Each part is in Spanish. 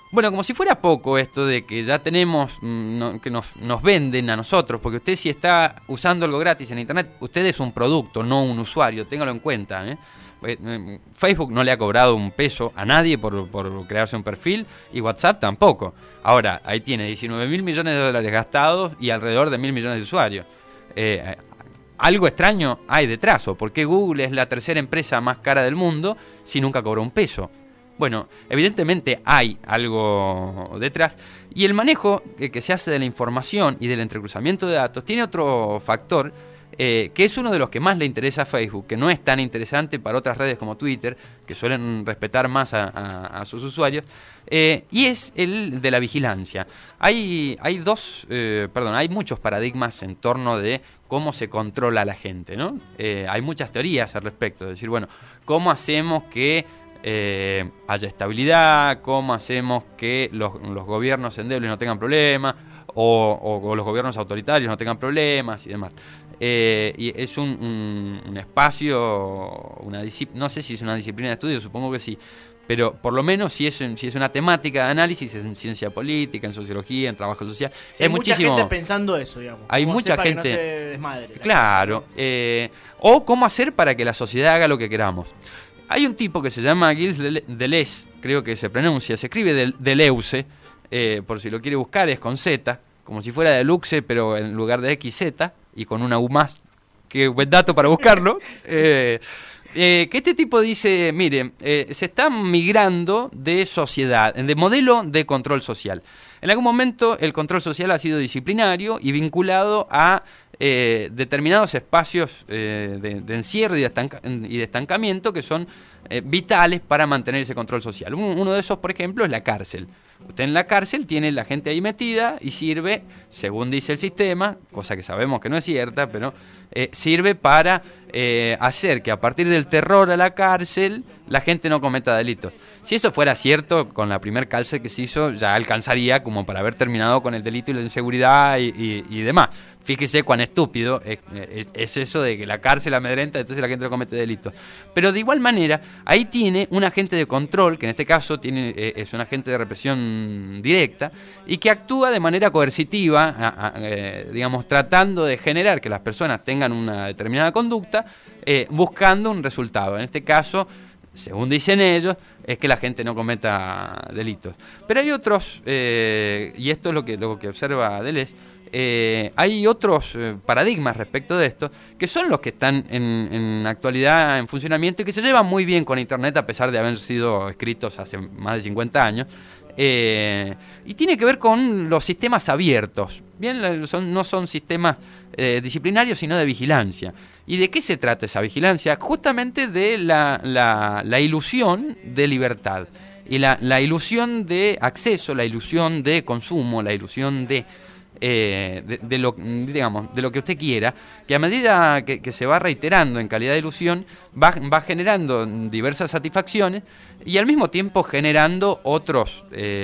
Bueno, como si fuera poco esto de que ya tenemos, que nos venden a nosotros, porque usted si está usando algo gratis en Internet, usted es un producto, no un usuario, téngalo en cuenta, ¿eh? Facebook no le ha cobrado un peso a nadie por crearse un perfil, y WhatsApp tampoco. Ahora, ahí tiene 19.000 millones de dólares gastados y alrededor de 1.000 millones de usuarios. Algo extraño hay detrás, o por qué Google es la tercera empresa más cara del mundo si nunca cobró un peso. Bueno, evidentemente hay algo detrás, y el manejo que se hace de la información y del entrecruzamiento de datos tiene otro factor que es uno de los que más le interesa a Facebook, que no es tan interesante para otras redes como Twitter, que suelen respetar más a sus usuarios, y es el de la vigilancia. Hay muchos paradigmas en torno de cómo se controla a la gente, ¿no? Hay muchas teorías al respecto, es decir, bueno, ¿cómo hacemos que haya estabilidad? ¿Cómo hacemos que los gobiernos endebles no tengan problemas? O los gobiernos autoritarios no tengan problemas y demás. Y es un espacio, no sé si es una disciplina de estudio, supongo que sí, pero por lo menos si es una temática de análisis, es en ciencia política, en sociología, en trabajo social. Sí, hay mucha gente pensando eso, digamos. Hay mucha gente que no se desmadre. Claro. O cómo hacer para que la sociedad haga lo que queramos. Hay un tipo que se llama Gilles Deleuze, creo que se pronuncia, se escribe Deleuze, por si lo quiere buscar, es con Z, como si fuera Deluxe, pero en lugar de XZ, y con una U más. Qué buen dato para buscarlo. Que este tipo dice, mire, se está migrando de sociedad, de modelo de control social. En algún momento el control social ha sido disciplinario y vinculado a determinados espacios de encierro y de estancamiento que son vitales para mantener ese control social. Uno de esos, por ejemplo, es la cárcel. Usted en la cárcel tiene la gente ahí metida y sirve, según dice el sistema, cosa que sabemos que no es cierta, pero sirve para hacer que a partir del terror a la cárcel la gente no cometa delitos. Si eso fuera cierto, con la primer cárcel que se hizo ya alcanzaría como para haber terminado con el delito y la inseguridad y demás. Fíjese cuán estúpido es eso de que la cárcel amedrenta, entonces la gente no comete delitos. Pero de igual manera, ahí tiene un agente de control, que en este caso es un agente de represión directa, y que actúa de manera coercitiva, digamos, tratando de generar que las personas tengan una determinada conducta, buscando un resultado. En este caso, según dicen ellos, es que la gente no cometa delitos. Pero hay otros, y esto es lo que observa Deleuze, hay otros paradigmas respecto de esto, que son los que están en actualidad en funcionamiento y que se llevan muy bien con Internet a pesar de haber sido escritos hace más de 50 años. Y tiene que ver con los sistemas abiertos. Bien, no son sistemas disciplinarios, sino de vigilancia. ¿Y de qué se trata esa vigilancia? Justamente de la ilusión de libertad y la ilusión de acceso, la ilusión de consumo, la ilusión de lo que usted quiera, que a medida que se va reiterando en calidad de ilusión va generando diversas satisfacciones y al mismo tiempo generando otras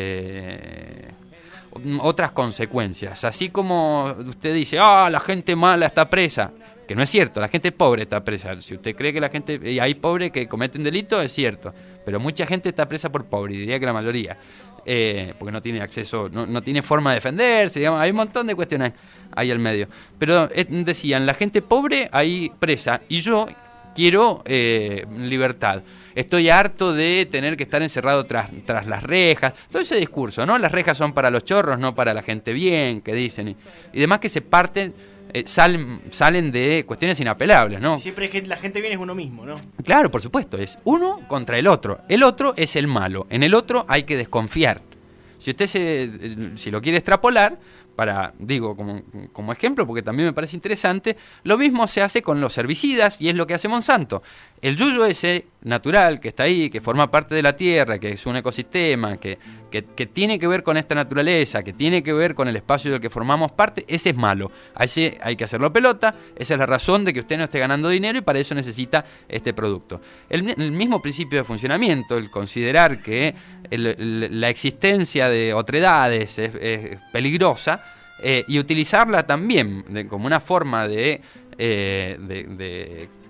consecuencias. Así como usted dice, la gente mala está presa, que no es cierto, la gente pobre está presa. Si usted cree que la gente, y hay pobres que cometen delitos, es cierto, pero mucha gente está presa por pobre, y diría que la mayoría, porque no tiene acceso, no tiene forma de defenderse, digamos, hay un montón de cuestiones ahí al medio. Pero decían, la gente pobre ahí presa, y yo quiero libertad. Estoy harto de tener que estar encerrado tras las rejas. Todo ese discurso, ¿no? Las rejas son para los chorros, no para la gente bien, que dicen. Y demás que se parten, salen de cuestiones inapelables, ¿no? Siempre es que la gente bien es uno mismo, ¿no? Claro, por supuesto. Es uno contra el otro. El otro es el malo. En el otro hay que desconfiar. Si usted si lo quiere extrapolar, como ejemplo, porque también me parece interesante, lo mismo se hace con los herbicidas y es lo que hace Monsanto. El yuyo ese natural que está ahí, que forma parte de la tierra, que es un ecosistema, que tiene que ver con esta naturaleza, que tiene que ver con el espacio del que formamos parte, ese es malo. A ese hay que hacerlo pelota, esa es la razón de que usted no esté ganando dinero y para eso necesita este producto. El mismo principio de funcionamiento, el considerar que la existencia de otredades es peligrosa, y utilizarla también como una forma de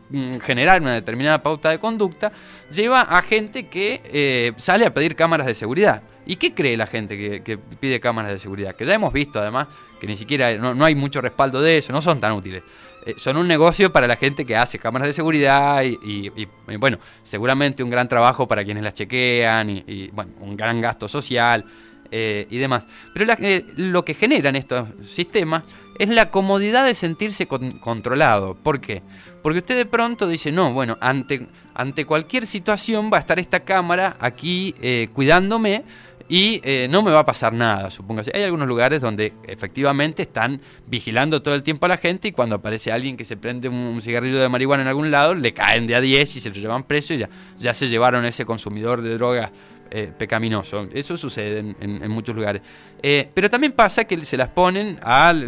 generar una determinada pauta de conducta, lleva a gente que sale a pedir cámaras de seguridad. ¿Y qué cree la gente que pide cámaras de seguridad? Que ya hemos visto además que ni siquiera no hay mucho respaldo de eso, no son tan útiles. Son un negocio para la gente que hace cámaras de seguridad y bueno, seguramente un gran trabajo para quienes las chequean y bueno, un gran gasto social y demás. Pero lo que generan estos sistemas es la comodidad de sentirse controlado. ¿Por qué? Porque usted de pronto dice, no, bueno, ante cualquier situación va a estar esta cámara aquí cuidándome y no me va a pasar nada, supóngase. Hay algunos lugares donde efectivamente están vigilando todo el tiempo a la gente y cuando aparece alguien que se prende un cigarrillo de marihuana en algún lado, le caen de a 10 y se lo llevan preso y ya se llevaron a ese consumidor de drogas pecaminoso. Eso sucede en muchos lugares. Pero también pasa que se las ponen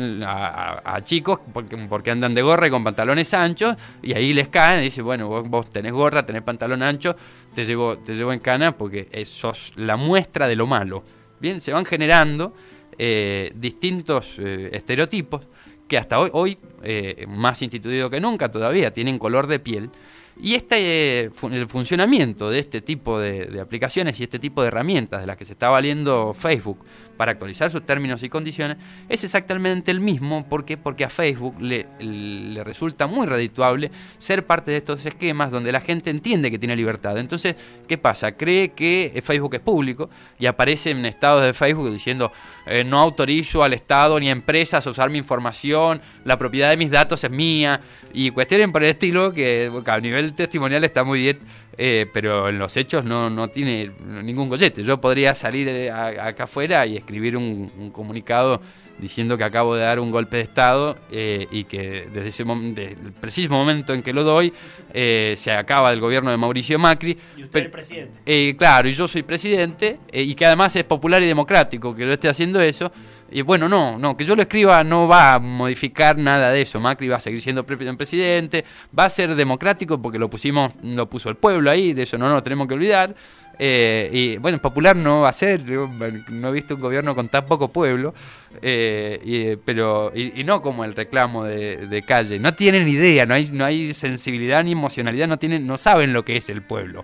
a chicos porque andan de gorra y con pantalones anchos y ahí les caen y dicen, bueno, vos tenés gorra, tenés pantalón ancho, te llevo en cana porque sos la muestra de lo malo. Bien, se van generando distintos estereotipos que hasta hoy más instituido que nunca todavía, tienen color de piel. Y el funcionamiento de este tipo de aplicaciones y este tipo de herramientas de las que se está valiendo Facebook para actualizar sus términos y condiciones es exactamente el mismo. ¿Por qué? Porque a Facebook le resulta muy redituable ser parte de estos esquemas donde la gente entiende que tiene libertad. Entonces, ¿qué pasa? Cree que Facebook es público y aparece en estados de Facebook diciendo no autorizo al Estado ni a empresas a usar mi información, la propiedad de mis datos es mía y cuestiones por el estilo que a nivel testimonial está muy bien. Pero en los hechos no tiene ningún gollete. Yo podría salir acá afuera y escribir un comunicado diciendo que acabo de dar un golpe de Estado y que desde el preciso momento en que lo doy se acaba el gobierno de Mauricio Macri. Y usted es el presidente. Claro, y yo soy presidente y que además es popular y democrático que yo esté haciendo eso. Y bueno, no, que yo lo escriba no va a modificar nada de eso. Macri va a seguir siendo presidente, va a ser democrático porque lo puso el pueblo ahí, de eso no nos tenemos que olvidar. Y bueno, popular no va a ser, no he visto un gobierno con tan poco pueblo, pero no como el reclamo de Calle. No tienen idea, no hay sensibilidad ni emocionalidad, no saben lo que es el pueblo.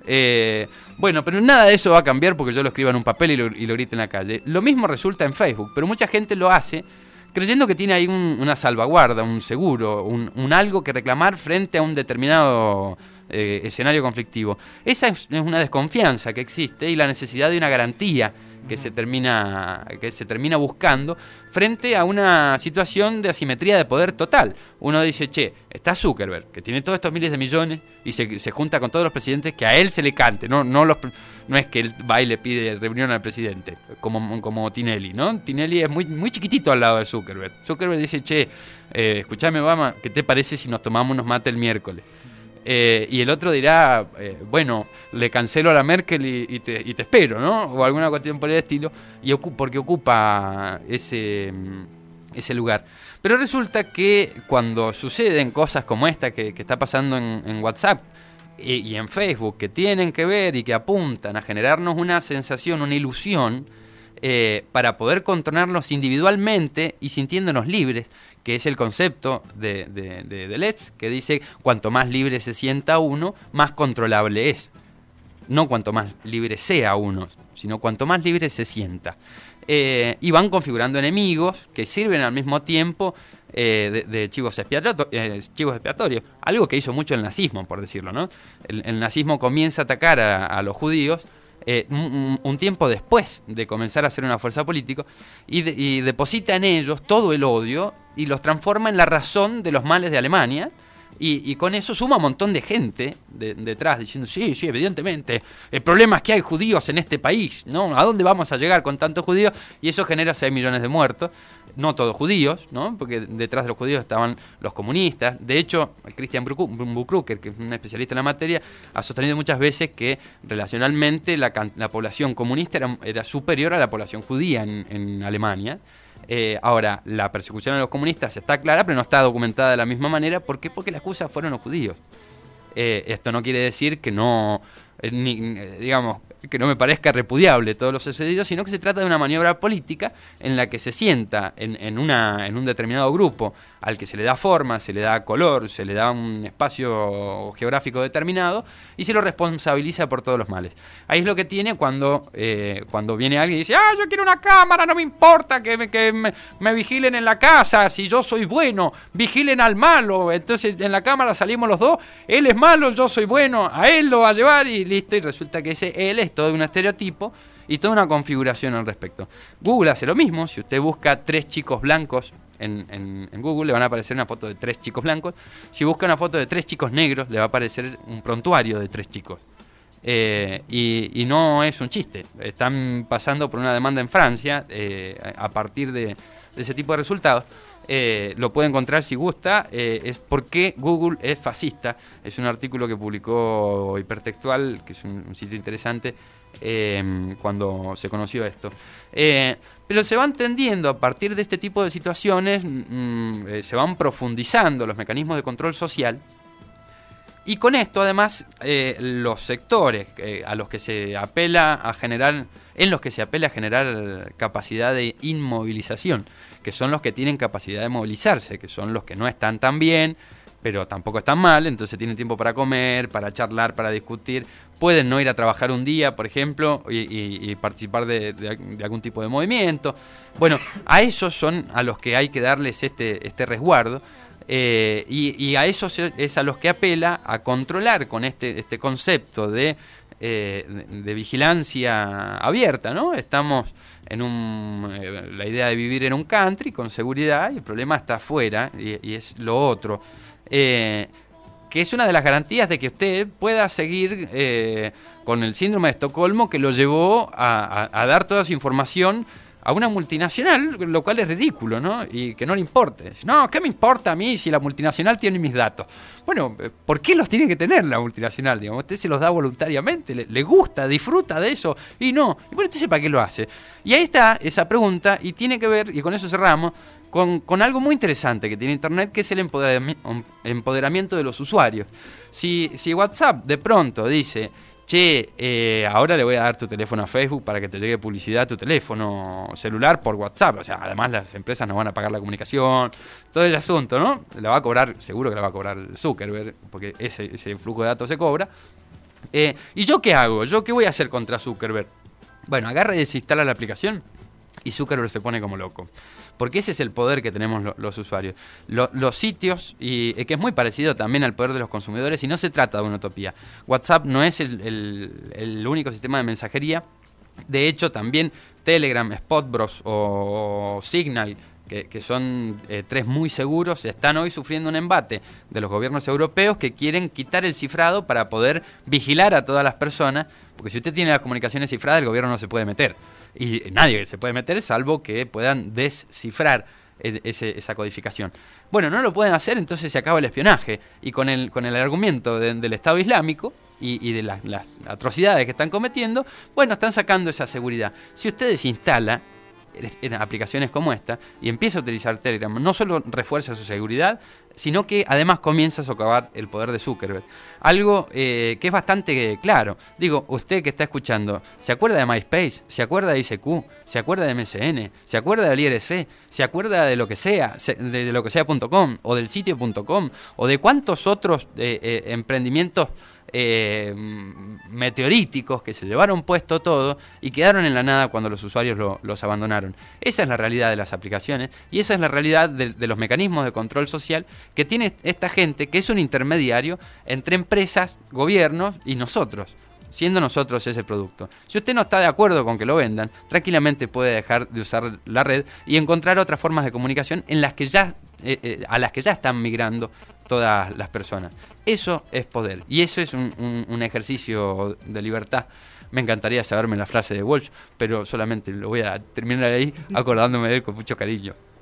Bueno, pero nada de eso va a cambiar porque yo lo escriba en un papel y lo grite en la calle. Lo mismo resulta en Facebook, pero mucha gente lo hace creyendo que tiene ahí una salvaguarda, un seguro, un algo que reclamar frente a un determinado escenario conflictivo. Esa es una desconfianza que existe y la necesidad de una garantía que se termina buscando frente a una situación de asimetría de poder total. Uno dice, está Zuckerberg, que tiene todos estos miles de millones y se junta con todos los presidentes que a él se le cante, no es que él va y le pide reunión al presidente, como Tinelli, ¿no? Tinelli es muy, muy chiquitito al lado de Zuckerberg. Zuckerberg dice, escuchame Obama, ¿qué te parece si nos tomamos unos mates el miércoles? Y el otro dirá, bueno, le cancelo a la Merkel y te espero, ¿no? O alguna cuestión por el estilo, porque ocupa ese lugar. Pero resulta que cuando suceden cosas como esta que está pasando en WhatsApp y en Facebook, que tienen que ver y que apuntan a generarnos una sensación, una ilusión, para poder controlarnos individualmente y sintiéndonos libres, que es el concepto de Deleuze, que dice cuanto más libre se sienta uno, más controlable es. No cuanto más libre sea uno, sino cuanto más libre se sienta. Y van configurando enemigos que sirven al mismo tiempo de chivos expiatorios. Algo que hizo mucho el nazismo, por decirlo, ¿no? El nazismo comienza a atacar a los judíos un tiempo después de comenzar a ser una fuerza política y deposita en ellos todo el odio y los transforma en la razón de los males de Alemania y con eso suma un montón de gente detrás diciendo sí, evidentemente el problema es que hay judíos en este país, ¿no? ¿A dónde vamos a llegar con tantos judíos? Y eso genera 6 millones de muertos, no todos judíos, ¿no? Porque detrás de los judíos estaban los comunistas. De hecho, Christian Buchrucker, que es un especialista en la materia, ha sostenido muchas veces que relacionalmente la población comunista era superior a la población judía en Alemania. Ahora, la persecución a los comunistas está clara, pero no está documentada de la misma manera. ¿Por qué? Porque la excusa fueron los judíos. Esto no quiere decir que no digamos, que no me parezca repudiable todo lo sucedido, sino que se trata de una maniobra política en la que se sienta en un determinado grupo al que se le da forma, se le da color, se le da un espacio geográfico determinado y se lo responsabiliza por todos los males. Ahí es lo que tiene cuando viene alguien y dice, yo quiero una cámara, no me importa que me vigilen en la casa, si yo soy bueno, vigilen al malo, entonces en la cámara salimos los dos, él es malo, yo soy bueno, a él lo va a llevar y listo, y resulta que ese él es todo un estereotipo y toda una configuración al respecto. Google hace lo mismo. Si usted busca 3 chicos blancos en Google, le van a aparecer una foto de 3 chicos blancos. Si busca una foto de 3 chicos negros, le va a aparecer un prontuario de 3 chicos. Y no es un chiste. Están pasando por una demanda en Francia a partir de ese tipo de resultados. Lo puede encontrar si gusta. Es por qué Google es fascista. Es un artículo que publicó Hipertextual, que es un sitio interesante, cuando se conoció esto. Pero se va entendiendo a partir de este tipo de situaciones, se van profundizando los mecanismos de control social. Y con esto, además, los sectores a los que se apela a generar, en los que se apela a generar capacidad de inmovilización, que son los que tienen capacidad de movilizarse, que son los que no están tan bien, pero tampoco están mal, entonces tienen tiempo para comer, para charlar, para discutir, pueden no ir a trabajar un día, por ejemplo, y participar de algún tipo de movimiento. Bueno, a esos son a los que hay que darles este resguardo. Y a esos es a los que apela a controlar con este concepto de vigilancia abierta, ¿no? Estamos en la idea de vivir en un country con seguridad y el problema está afuera y es lo otro. Que es una de las garantías de que usted pueda seguir con el síndrome de Estocolmo que lo llevó a dar toda su información a una multinacional, lo cual es ridículo, ¿no? Y que no le importe. No, ¿qué me importa a mí si la multinacional tiene mis datos? Bueno, ¿por qué los tiene que tener la multinacional? Digamos, usted se los da voluntariamente, le gusta, disfruta de eso, y no. Y bueno, entonces, ¿para qué lo hace? Y ahí está esa pregunta, y tiene que ver, y con eso cerramos, con algo muy interesante que tiene Internet, que es el empoderamiento de los usuarios. Si WhatsApp de pronto dice, che, ahora le voy a dar tu teléfono a Facebook para que te llegue publicidad a tu teléfono celular por WhatsApp. O sea, además las empresas no van a pagar la comunicación, todo el asunto, ¿no? La va a cobrar, seguro que la va a cobrar Zuckerberg, porque ese flujo de datos se cobra. ¿Y yo qué hago? ¿Yo qué voy a hacer contra Zuckerberg? Bueno, agarra y desinstala la aplicación y Zuckerberg se pone como loco. Porque ese es el poder que tenemos los usuarios. Los sitios, y que es muy parecido también al poder de los consumidores, y no se trata de una utopía. WhatsApp no es el único sistema de mensajería. De hecho, también Telegram, Spotbros o Signal, que son 3 muy seguros, están hoy sufriendo un embate de los gobiernos europeos que quieren quitar el cifrado para poder vigilar a todas las personas, porque si usted tiene las comunicaciones cifradas, el gobierno no se puede meter. Y nadie se puede meter salvo que puedan descifrar esa codificación. Bueno, no lo pueden hacer, entonces se acaba el espionaje. Y con el argumento del Estado Islámico y de las atrocidades que están cometiendo, bueno, están sacando esa seguridad. Si usted desinstala en aplicaciones como esta y empieza a utilizar Telegram, no solo refuerza su seguridad, sino que además comienza a socavar el poder de Zuckerberg. Algo que es bastante claro. Digo, usted que está escuchando, ¿se acuerda de MySpace? ¿Se acuerda de ICQ? ¿Se acuerda de MSN? ¿Se acuerda del IRC? ¿Se acuerda de lo que sea, de lo que sea.com o del sitio.com o de cuántos otros emprendimientos meteoríticos que se llevaron puesto todo y quedaron en la nada cuando los usuarios los abandonaron? Esa es la realidad de las aplicaciones y esa es la realidad de los mecanismos de control social que tiene esta gente, que es un intermediario entre empresas, gobiernos y nosotros, siendo nosotros ese producto. Si usted no está de acuerdo con que lo vendan, tranquilamente puede dejar de usar la red y encontrar otras formas de comunicación en las que a las que ya están migrando todas las personas. Eso es poder y eso es un ejercicio de libertad. Me encantaría saberme la frase de Walsh, pero solamente lo voy a terminar ahí acordándome de él con mucho cariño.